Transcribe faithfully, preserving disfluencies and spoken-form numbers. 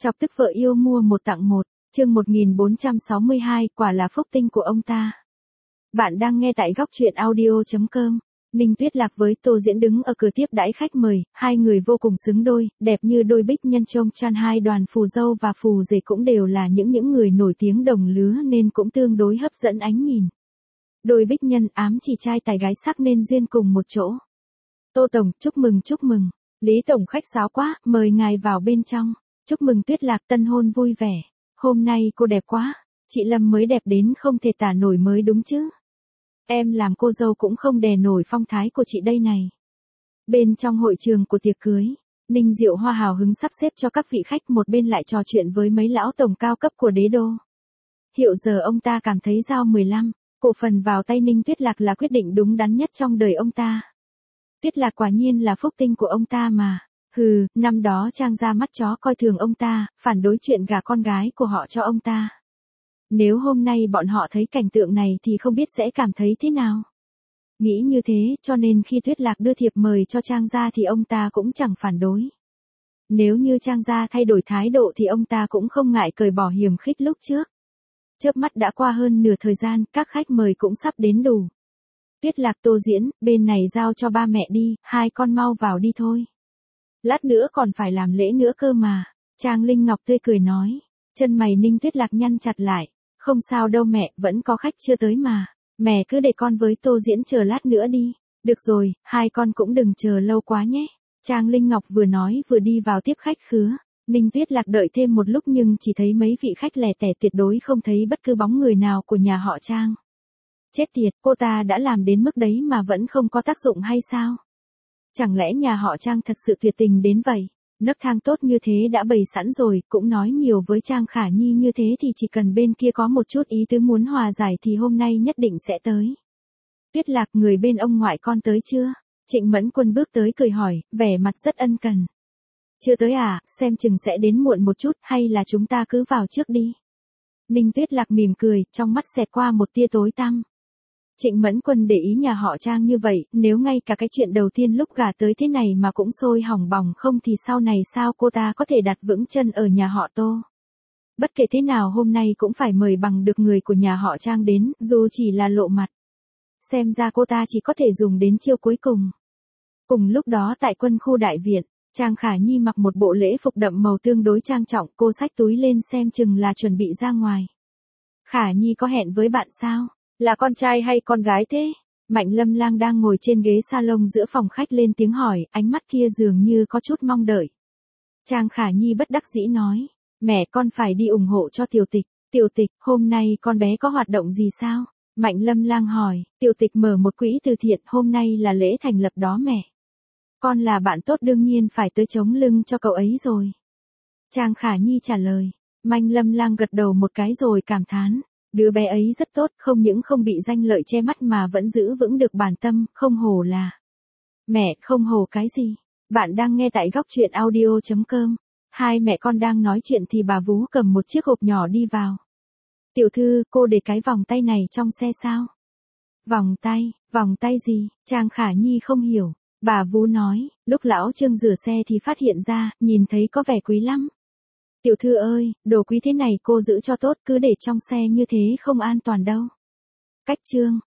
Chọc tức vợ yêu mua một tặng một, chương một nghìn bốn trăm sáu mươi hai, quả là phúc tinh của ông ta. Bạn đang nghe tại góc truyện audio chấm com. Ninh Tuyết Lạc với Tô Diễn đứng ở cửa tiếp đãi khách mời, hai người vô cùng xứng đôi, đẹp như đôi bích nhân trông chan. Hai đoàn phù dâu và phù rể cũng đều là những những người nổi tiếng đồng lứa nên cũng tương đối hấp dẫn ánh nhìn. Đôi bích nhân ám chỉ trai tài gái sắc nên duyên cùng một chỗ. Tô Tổng, chúc mừng chúc mừng. Lý Tổng khách sáo quá, mời ngài vào bên trong. Chúc mừng Tuyết Lạc tân hôn vui vẻ. Hôm nay cô đẹp quá, chị Lâm mới đẹp đến không thể tả nổi mới đúng chứ. Em làm cô dâu cũng không đè nổi phong thái của chị đây này. Bên trong hội trường của tiệc cưới, Ninh Diệu Hoa hào hứng sắp xếp cho các vị khách, một bên lại trò chuyện với mấy lão tổng cao cấp của đế đô. Hiện giờ ông ta cảm thấy giao mười lăm cổ phần vào tay Ninh Tuyết Lạc là quyết định đúng đắn nhất trong đời ông ta. Tuyết Lạc quả nhiên là phúc tinh của ông ta mà. Hừ, năm đó Trang ra mắt chó coi thường ông ta, phản đối chuyện gả con gái của họ cho ông ta. Nếu hôm nay bọn họ thấy cảnh tượng này thì không biết sẽ cảm thấy thế nào. Nghĩ như thế cho nên khi Tuyết Lạc đưa thiệp mời cho Trang gia thì ông ta cũng chẳng phản đối. Nếu như Trang gia thay đổi thái độ thì ông ta cũng không ngại cởi bỏ hiềm khích lúc trước. Chớp mắt đã qua hơn nửa thời gian, các khách mời cũng sắp đến đủ. Tuyết Lạc, Tô Diễn, bên này giao cho ba mẹ đi, hai con mau vào đi thôi. Lát nữa còn phải làm lễ nữa cơ mà. Trang Linh Ngọc tươi cười nói. Chân mày Ninh Tuyết Lạc nhăn chặt lại. Không sao đâu mẹ, vẫn có khách chưa tới mà. Mẹ cứ để con với Tô Diễn chờ lát nữa đi. Được rồi, hai con cũng đừng chờ lâu quá nhé. Trang Linh Ngọc vừa nói vừa đi vào tiếp khách khứa. Ninh Tuyết Lạc đợi thêm một lúc nhưng chỉ thấy mấy vị khách lẻ tẻ, tuyệt đối không thấy bất cứ bóng người nào của nhà họ Trang. Chết tiệt, cô ta đã làm đến mức đấy mà vẫn không có tác dụng hay sao? Chẳng lẽ nhà họ Trang thật sự tuyệt tình đến vậy? Nấc thang tốt như thế đã bày sẵn rồi, cũng nói nhiều với Trang Khả Nhi như thế thì chỉ cần bên kia có một chút ý tứ muốn hòa giải thì hôm nay nhất định sẽ tới. Tuyết Lạc, người bên ông ngoại con tới chưa? Trịnh Mẫn Quân bước tới cười hỏi, vẻ mặt rất ân cần. Chưa tới à, xem chừng sẽ đến muộn một chút, hay là chúng ta cứ vào trước đi. Ninh Tuyết Lạc mỉm cười, trong mắt xẹt qua một tia tối tăm. Trịnh Mẫn Quân để ý nhà họ Trang như vậy, nếu ngay cả cái chuyện đầu tiên lúc gả tới thế này mà cũng sôi hỏng bỏng không thì sau này sao cô ta có thể đặt vững chân ở nhà họ Tô. Bất kể thế nào hôm nay cũng phải mời bằng được người của nhà họ Trang đến, dù chỉ là lộ mặt. Xem ra cô ta chỉ có thể dùng đến chiêu cuối cùng. Cùng lúc đó tại quân khu đại viện, Trang Khả Nhi mặc một bộ lễ phục đậm màu tương đối trang trọng, cô xách túi lên xem chừng là chuẩn bị ra ngoài. Khả Nhi có hẹn với bạn sao? Là con trai hay con gái thế? Mạnh Lâm Lang đang ngồi trên ghế salon giữa phòng khách lên tiếng hỏi, ánh mắt kia dường như có chút mong đợi. Trang Khả Nhi bất đắc dĩ nói, mẹ con phải đi ủng hộ cho Tiểu Tịch. Tiểu Tịch, hôm nay con bé có hoạt động gì sao? Mạnh Lâm Lang hỏi, Tiểu Tịch mở một quỹ từ thiện, hôm nay là lễ thành lập đó mẹ. Con là bạn tốt đương nhiên phải tới chống lưng cho cậu ấy rồi. Trang Khả Nhi trả lời. Mạnh Lâm Lang gật đầu một cái rồi cảm thán. Đứa bé ấy rất tốt, không những không bị danh lợi che mắt mà vẫn giữ vững được bản tâm, không hổ là. Mẹ, không hổ cái gì? Bạn đang nghe tại góc truyện audio chấm com. Hai mẹ con đang nói chuyện thì bà Vú cầm một chiếc hộp nhỏ đi vào. Tiểu thư, cô để cái vòng tay này trong xe sao? Vòng tay, vòng tay gì? Trang Khả Nhi không hiểu. Bà Vú nói, lúc lão Trương rửa xe thì phát hiện ra, nhìn thấy có vẻ quý lắm. Tiểu thư ơi, đồ quý thế này cô giữ cho tốt, cứ để trong xe như thế không an toàn đâu. Cách Trương,